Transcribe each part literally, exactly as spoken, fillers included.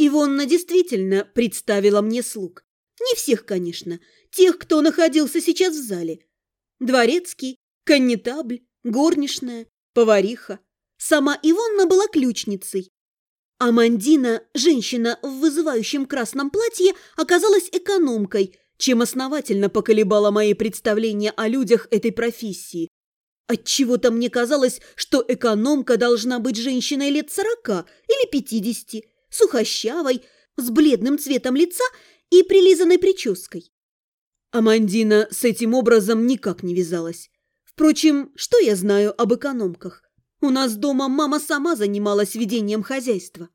Ивонна действительно представила мне слуг. Не всех, конечно, тех, кто находился сейчас в зале. Дворецкий, коннетабль, горничная, повариха. Сама Ивонна была ключницей. Амандина, женщина в вызывающем красном платье, оказалась экономкой, чем основательно поколебала мои представления о людях этой профессии. Отчего-то мне казалось, что экономка должна быть женщиной лет сорока или пятидесяти, сухощавой, с бледным цветом лица и прилизанной прической. Амандина с этим образом никак не вязалась. Впрочем, что я знаю об экономках? У нас дома мама сама занималась ведением хозяйства.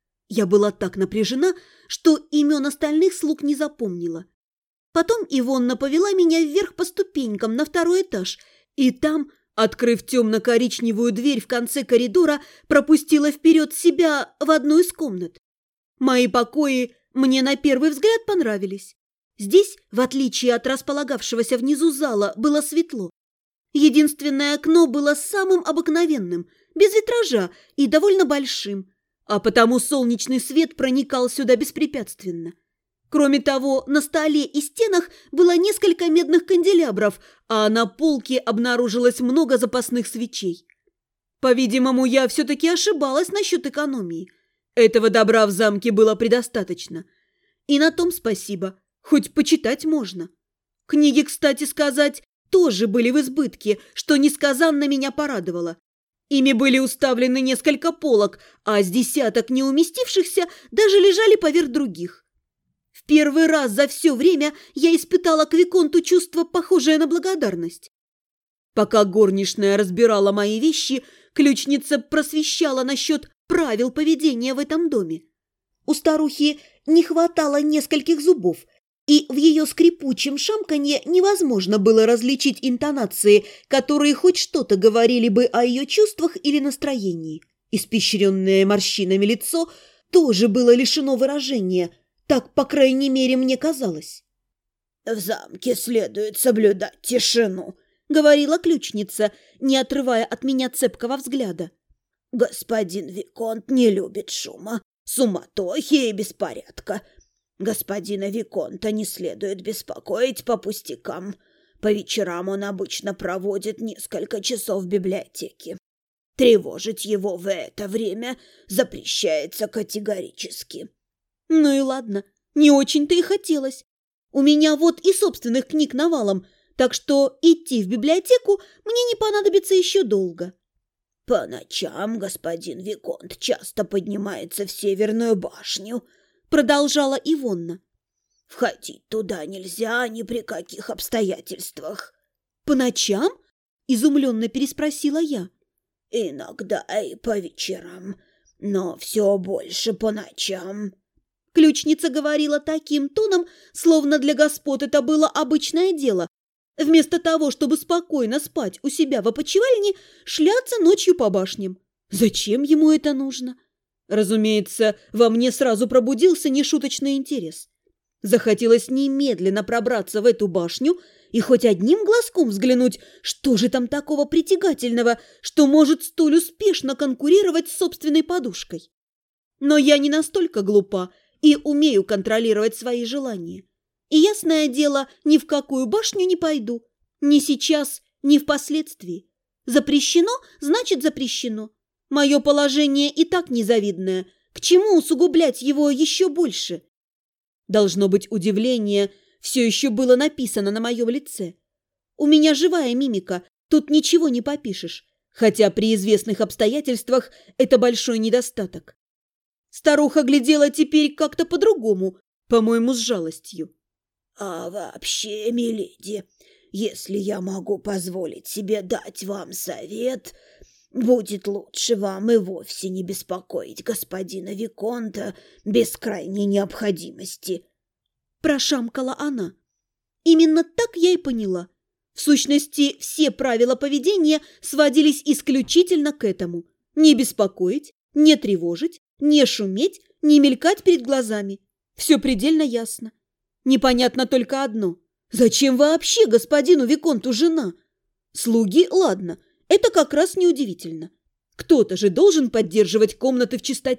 Я была так напряжена, что имен остальных слуг не запомнила. Потом Ивонна повела меня вверх по ступенькам на второй этаж, и там, открыв темно-коричневую дверь в конце коридора, пропустила вперед себя в одну из комнат. Мои покои мне на первый взгляд понравились. Здесь, в отличие от располагавшегося внизу зала, было светло. Единственное окно было самым обыкновенным, без витража и довольно большим, а потому солнечный свет проникал сюда беспрепятственно. Кроме того, на столе и стенах было несколько медных канделябров, а на полке обнаружилось много запасных свечей. По-видимому, я все-таки ошибалась насчет экономии. Этого добра в замке было предостаточно. И на том спасибо, хоть почитать можно. Книги, кстати сказать, тоже были в избытке, что несказанно меня порадовало. Ими были уставлены несколько полок, а с десяток неуместившихся даже лежали поверх других. В первый раз за все время я испытала к виконту чувство, похожее на благодарность. Пока горничная разбирала мои вещи, ключница просвещала насчет правил поведения в этом доме. У старухи не хватало нескольких зубов, и в ее скрипучем шамканье невозможно было различить интонации, которые хоть что-то говорили бы о ее чувствах или настроении. Испещренное морщинами лицо тоже было лишено выражения, так, по крайней мере, мне казалось. «В замке следует соблюдать тишину», — говорила ключница, не отрывая от меня цепкого взгляда. «Господин виконт не любит шума, суматохи и беспорядка. Господина виконта не следует беспокоить по пустякам. По вечерам он обычно проводит несколько часов в библиотеке. Тревожить его в это время запрещается категорически». Ну и ладно, не очень-то и хотелось. У меня вот и собственных книг навалом, так что идти в библиотеку мне не понадобится еще долго. «По ночам господин виконт часто поднимается в Северную башню», — продолжала Ивонна. «Входить туда нельзя ни при каких обстоятельствах». «По ночам?» — изумленно переспросила я. «Иногда и по вечерам, но все больше по ночам». Ключница говорила таким тоном, словно для господ это было обычное дело. Вместо того, чтобы спокойно спать у себя в опочивальне, шляться ночью по башням. Зачем ему это нужно? Разумеется, во мне сразу пробудился нешуточный интерес. Захотелось немедленно пробраться в эту башню и хоть одним глазком взглянуть, что же там такого притягательного, что может столь успешно конкурировать с собственной подушкой. Но я не настолько глупа и умею контролировать свои желания. И, ясное дело, ни в какую башню не пойду. Ни сейчас, ни впоследствии. Запрещено, значит запрещено. Мое положение и так незавидное. К чему усугублять его еще больше? Должно быть, удивление все еще было написано на моем лице. У меня живая мимика, тут ничего не попишешь. Хотя при известных обстоятельствах это большой недостаток. Старуха глядела теперь как-то по-другому, по-моему, с жалостью. «А вообще, миледи, если я могу позволить себе дать вам совет, будет лучше вам и вовсе не беспокоить господина виконта без крайней необходимости», – прошамкала она. Именно так я и поняла. В сущности, все правила поведения сводились исключительно к этому. Не беспокоить, не тревожить, не шуметь, не мелькать перед глазами. Все предельно ясно. Непонятно только одно. Зачем вообще господину виконту жена? Слуги, ладно, это как раз неудивительно. Кто-то же должен поддерживать комнаты в чистоте,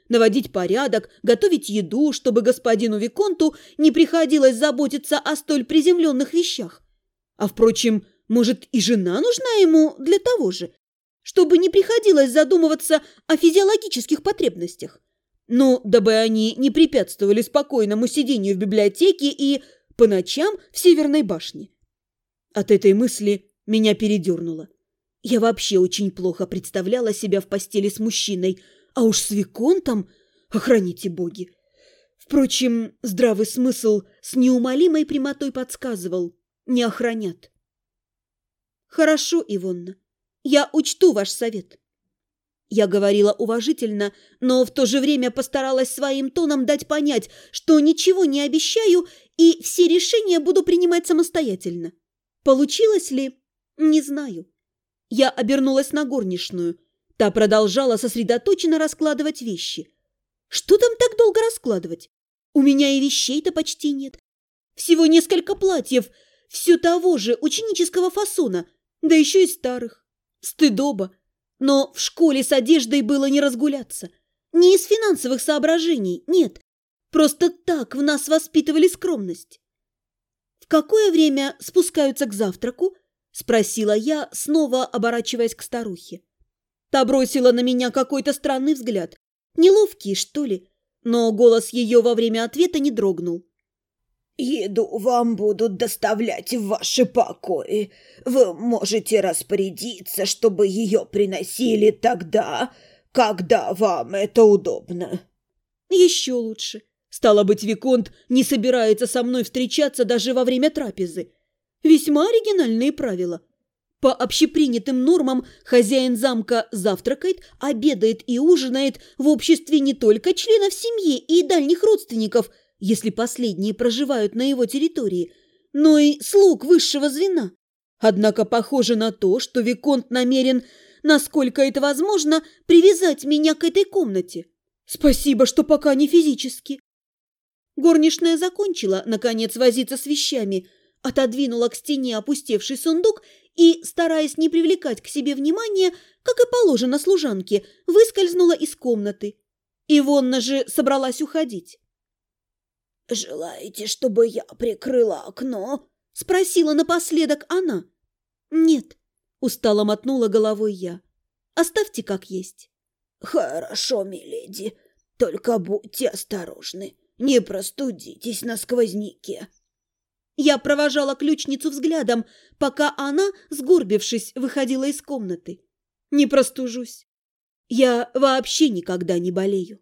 наводить порядок, готовить еду, чтобы господину Виконту не приходилось заботиться о столь приземленных вещах. А, впрочем, может, и жена нужна ему для того же, чтобы не приходилось задумываться о физиологических потребностях. Ну, дабы они не препятствовали спокойному сидению в библиотеке и по ночам в Северной башне. От этой мысли меня передернуло. Я вообще очень плохо представляла себя в постели с мужчиной, а уж с Виконтом, охраните боги. Впрочем, здравый смысл с неумолимой прямотой подсказывал: не охранят. Хорошо, Ивонна, я учту ваш совет. Я говорила уважительно, но в то же время постаралась своим тоном дать понять, что ничего не обещаю и все решения буду принимать самостоятельно. Получилось ли? Не знаю. Я обернулась на горничную. Та продолжала сосредоточенно раскладывать вещи. Что там так долго раскладывать? У меня и вещей-то почти нет. Всего несколько платьев, все того же ученического фасона, да еще и старых. Стыдоба. Но в школе с одеждой было не разгуляться. Не из финансовых соображений, нет. Просто так в нас воспитывали скромность. «В какое время спускаются к завтраку?» – спросила я, снова оборачиваясь к старухе. Та бросила на меня какой-то странный взгляд. Неловкий, что ли? Но голос ее во время ответа не дрогнул. «Еду вам будут доставлять в ваши покои. Вы можете распорядиться, чтобы ее приносили тогда, когда вам это удобно». «Еще лучше. Стало быть, Виконт не собирается со мной встречаться даже во время трапезы. Весьма оригинальные правила. По общепринятым нормам хозяин замка завтракает, обедает и ужинает в обществе не только членов семьи и дальних родственников, если последние проживают на его территории, но и слуг высшего звена. Однако похоже на то, что Виконт намерен, насколько это возможно, привязать меня к этой комнате. Спасибо, что пока не физически». Горничная закончила, наконец, возиться с вещами, отодвинула к стене опустевший сундук и, стараясь не привлекать к себе внимания, как и положено служанке, выскользнула из комнаты. Ивонна же собралась уходить. «Желаете, чтобы я прикрыла окно?» – спросила напоследок она. «Нет», – устало мотнула головой я. «Оставьте как есть». «Хорошо, миледи, только будьте осторожны, не простудитесь на сквозняке». Я провожала ключницу взглядом, пока она, сгорбившись, выходила из комнаты. Не простужусь. Я вообще никогда не болею.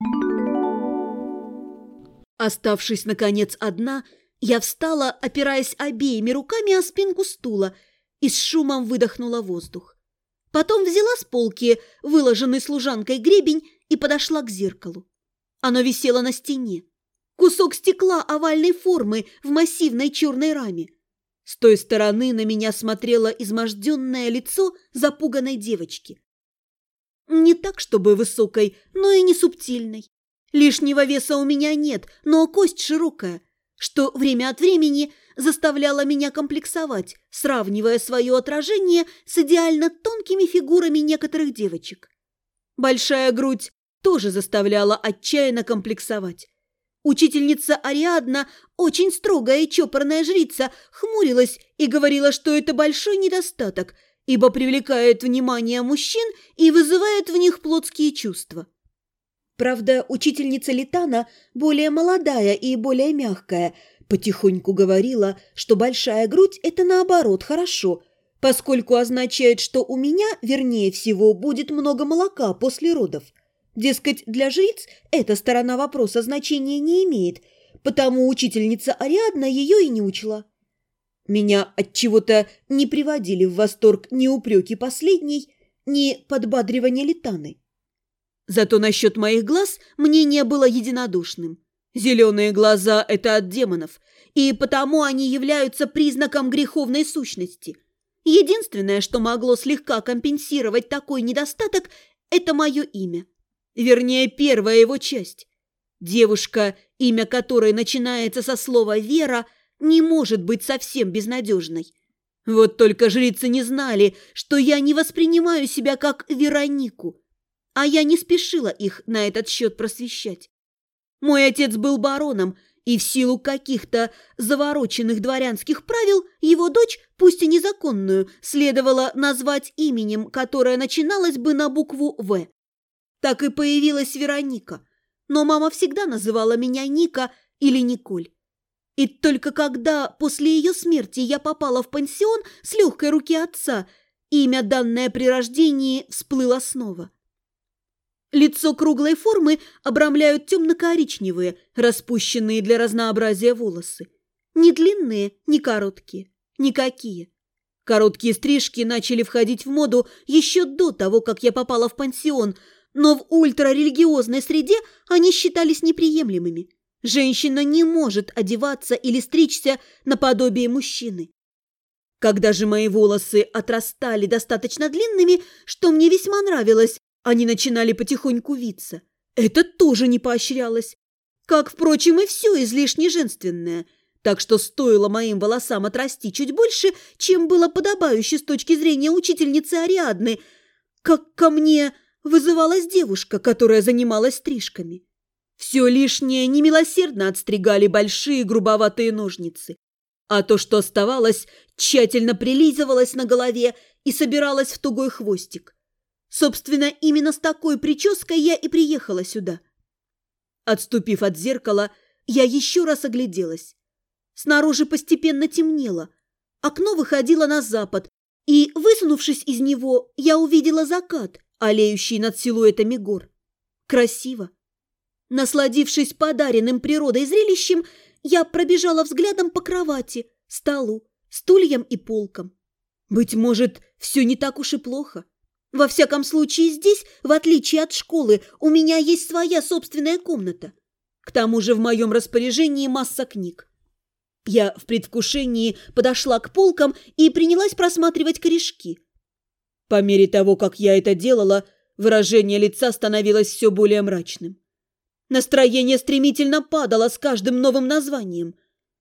Оставшись, наконец, одна, я встала, опираясь обеими руками о спинку стула, и с шумом выдохнула воздух. Потом взяла с полки выложенный служанкой гребень и подошла к зеркалу. Оно висело на стене. Кусок стекла овальной формы в массивной черной раме. С той стороны на меня смотрело изможденное лицо запуганной девочки. Не так, чтобы высокой, но и не субтильной. Лишнего веса у меня нет, но кость широкая, что время от времени заставляло меня комплексовать, сравнивая свое отражение с идеально тонкими фигурами некоторых девочек. Большая грудь тоже заставляла отчаянно комплексовать. Учительница Ариадна, очень строгая и чопорная жрица, хмурилась и говорила, что это большой недостаток, ибо привлекает внимание мужчин и вызывает в них плотские чувства. Правда, учительница Литана, более молодая и более мягкая, потихоньку говорила, что большая грудь – это наоборот хорошо, поскольку означает, что у меня, вернее всего, будет много молока после родов. Дескать, для жриц эта сторона вопроса значения не имеет, потому учительница Ариадна ее и не учла. Меня отчего-то не приводили в восторг ни упреки последней, ни подбадривания Литаны. Зато насчет моих глаз мнение было единодушным. Зеленые глаза – это от демонов, и потому они являются признаком греховной сущности. Единственное, что могло слегка компенсировать такой недостаток – это мое имя. Вернее, первая его часть. Девушка, имя которой начинается со слова «Вера», не может быть совсем безнадежной. Вот только жрицы не знали, что я не воспринимаю себя как Веронику. а я не спешила их на этот счет просвещать. Мой отец был бароном, и в силу каких-то завороченных дворянских правил его дочь, пусть и незаконную, следовало назвать именем, которое начиналось бы на букву «В». Так и появилась Вероника, но мама всегда называла меня Ника или Николь. И только когда после ее смерти я попала в пансион с легкой руки отца, имя, данное при рождении, всплыло снова. Лицо круглой формы обрамляют темно-коричневые, распущенные для разнообразия волосы. Ни длинные, ни короткие. Никакие. Короткие стрижки начали входить в моду еще до того, как я попала в пансион, но в ультрарелигиозной среде они считались неприемлемыми. Женщина не может одеваться или стричься наподобие мужчины. Когда же мои волосы отрастали достаточно длинными, что мне весьма нравилось, они начинали потихоньку виться. Это тоже не поощрялось. Как, впрочем, и все излишне женственное. Так что стоило моим волосам отрасти чуть больше, чем было подобающе с точки зрения учительницы Ариадны, как ко мне вызывалась девушка, которая занималась стрижками. Все лишнее немилосердно отстригали большие грубоватые ножницы. А то, что оставалось, тщательно прилизывалось на голове и собиралось в тугой хвостик. Собственно, именно с такой прической я и приехала сюда. Отступив от зеркала, я еще раз огляделась. Снаружи постепенно темнело. Окно выходило на запад, и, высунувшись из него, я увидела закат, алеющий над силуэтами гор. Красиво. Насладившись подаренным природой зрелищем, я пробежала взглядом по кровати, столу, стульям и полкам. Быть может, все не так уж и плохо. Во всяком случае, здесь, в отличие от школы, у меня есть своя собственная комната. К тому же в моем распоряжении масса книг. Я в предвкушении подошла к полкам и принялась просматривать корешки. По мере того, как я это делала, выражение лица становилось все более мрачным. Настроение стремительно падало с каждым новым названием.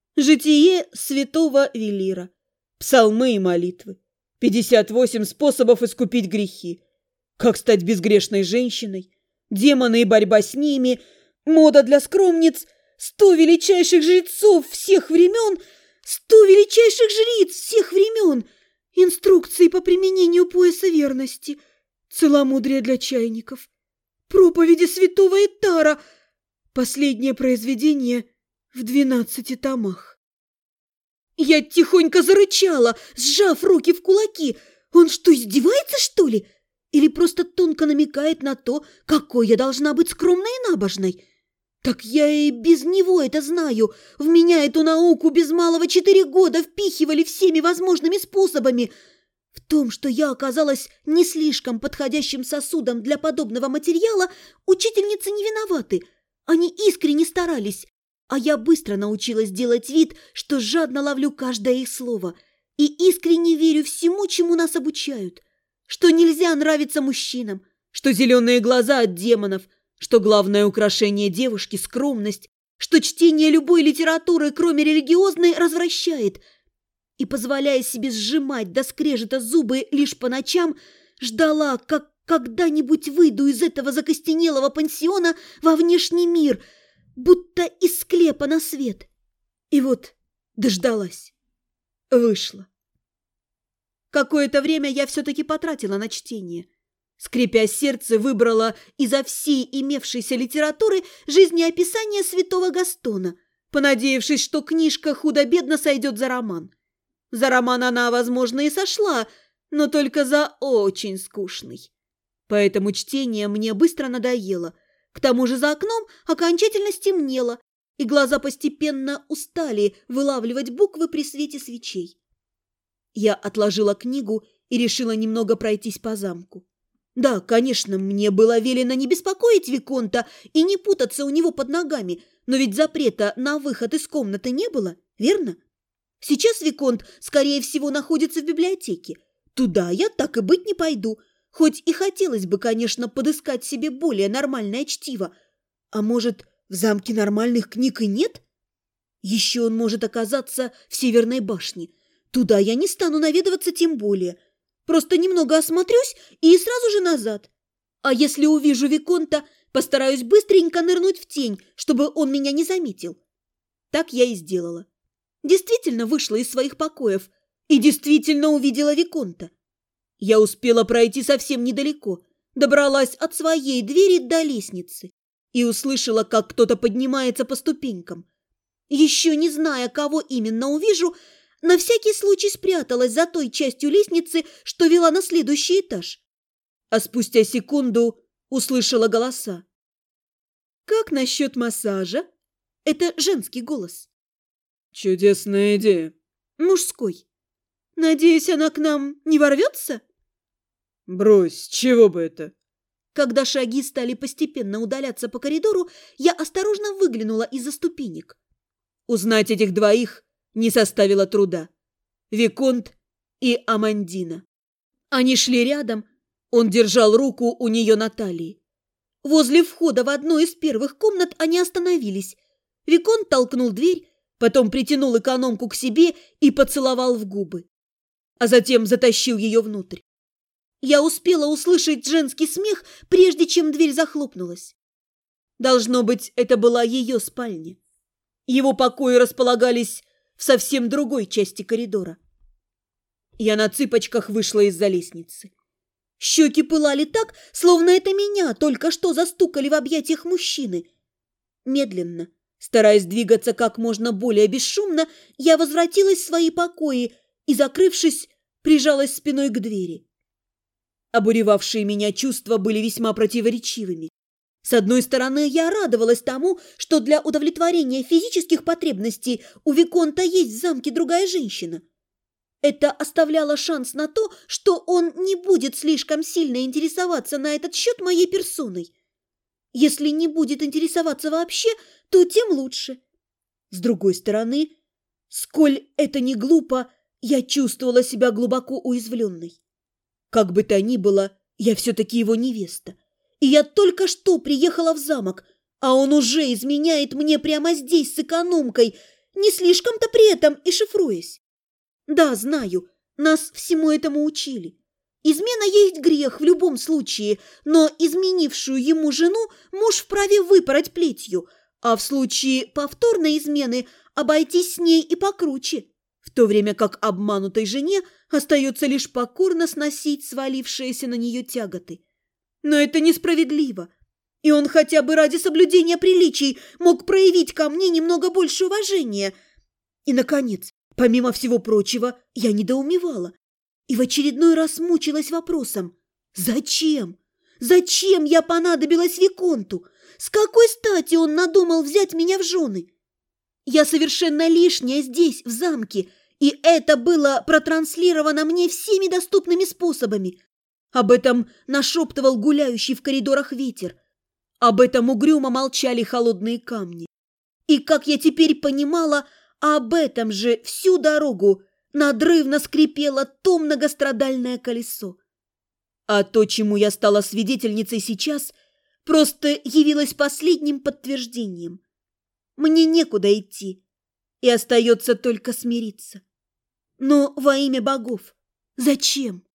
Житие святого Велира, псалмы и молитвы, пятьдесят восемь способов искупить грехи, как стать безгрешной женщиной, демоны и борьба с ними, мода для скромниц, сто величайших жрецов всех времен, сто величайших жриц всех времен, инструкции по применению пояса верности, целомудрие для чайников, проповеди святого Итара, последнее произведение в двенадцати томах. Я тихонько зарычала, сжав руки в кулаки. Он что, издевается, что ли? Или просто тонко намекает на то, какой я должна быть скромной и набожной? Так я и без него это знаю. В меня эту науку без малого четыре года впихивали всеми возможными способами. В том, что я оказалась не слишком подходящим сосудом для подобного материала, учительницы не виноваты. Они искренне старались. А я быстро научилась делать вид, что жадно ловлю каждое их слово и искренне верю всему, чему нас обучают. Что нельзя нравиться мужчинам, что зеленые глаза от демонов, что главное украшение девушки – скромность, что чтение любой литературы, кроме религиозной, развращает. И, позволяя себе сжимать до скрежета зубы лишь по ночам, ждала, как когда-нибудь выйду из этого закостенелого пансиона во внешний мир, будто из склепа на свет. И вот дождалась. Вышла. Какое-то время я все-таки потратила на чтение. Скрипя сердце, выбрала изо всей имевшейся литературы жизнеописание святого Гастона, понадеявшись, что книжка худо-бедно сойдет за роман. За роман она, возможно, и сошла, но только за очень скучный. Поэтому чтение мне быстро надоело. К тому же за окном окончательно стемнело, и глаза постепенно устали вылавливать буквы при свете свечей. Я отложила книгу и решила немного пройтись по замку. Да, конечно, мне было велено не беспокоить виконта и не путаться у него под ногами, но ведь запрета на выход из комнаты не было, верно? Сейчас виконт, скорее всего, находится в библиотеке. Туда я так и быть не пойду, хоть и хотелось бы, конечно, подыскать себе более нормальное чтиво. А может, в замке нормальных книг и нет? Еще он может оказаться в Северной башне. Туда я не стану наведываться тем более. Просто немного осмотрюсь и сразу же назад. А если увижу Виконта, постараюсь быстренько нырнуть в тень, чтобы он меня не заметил. Так я и сделала. Действительно вышла из своих покоев и действительно увидела Виконта. Я успела пройти совсем недалеко, добралась от своей двери до лестницы и услышала, как кто-то поднимается по ступенькам. Еще не зная, кого именно увижу, на всякий случай спряталась за той частью лестницы, что вела на следующий этаж. А спустя секунду услышала голоса. «Как насчет массажа?» Это женский голос. «Чудесная идея». Мужской. «Надеюсь, она к нам не ворвется?» «Брось, чего бы это?» Когда шаги стали постепенно удаляться по коридору, я осторожно выглянула из-за ступенек. Узнать этих двоих не составило труда. Виконт и Амандина. Они шли рядом, он держал руку у нее на талии. Возле входа в одну из первых комнат они остановились. Виконт толкнул дверь, потом притянул экономку к себе и поцеловал в губы, а затем затащил ее внутрь. Я успела услышать женский смех, прежде чем дверь захлопнулась. Должно быть, это была ее спальня. Его покои располагались в совсем другой части коридора. Я на цыпочках вышла из-за лестницы. Щеки пылали так, словно это меня только что застукали в объятиях мужчины. Медленно, стараясь двигаться как можно более бесшумно, я возвратилась в свои покои и, закрывшись, прижалась спиной к двери. Обуревавшие меня чувства были весьма противоречивыми. С одной стороны, я радовалась тому, что для удовлетворения физических потребностей у Виконта есть в замке другая женщина. Это оставляло шанс на то, что он не будет слишком сильно интересоваться на этот счет моей персоной. Если не будет интересоваться вообще, то тем лучше. С другой стороны, сколь это не глупо, я чувствовала себя глубоко уязвленной. Как бы то ни было, я все-таки его невеста. И я только что приехала в замок, а он уже изменяет мне прямо здесь с экономкой, не слишком-то при этом и шифруясь. Да, знаю, нас всему этому учили. Измена есть грех в любом случае, но изменившую ему жену муж вправе выпороть плетью, а в случае повторной измены обойтись с ней и покруче, в то время как обманутой жене остается лишь покорно сносить свалившиеся на нее тяготы. Но это несправедливо, и он хотя бы ради соблюдения приличий мог проявить ко мне немного больше уважения. И, наконец, помимо всего прочего, я недоумевала и в очередной раз мучилась вопросом: зачем? Зачем я понадобилась Виконту? С какой стати он надумал взять меня в жены? Я совершенно лишняя здесь, в замке, и это было протранслировано мне всеми доступными способами. Об этом нашептывал гуляющий в коридорах ветер. Об этом угрюмо молчали холодные камни. И, как я теперь понимала, об этом же всю дорогу надрывно скрипело то многострадальное колесо. А то, чему я стала свидетельницей сейчас, просто явилось последним подтверждением. Мне некуда идти, и остается только смириться. Но во имя богов, зачем?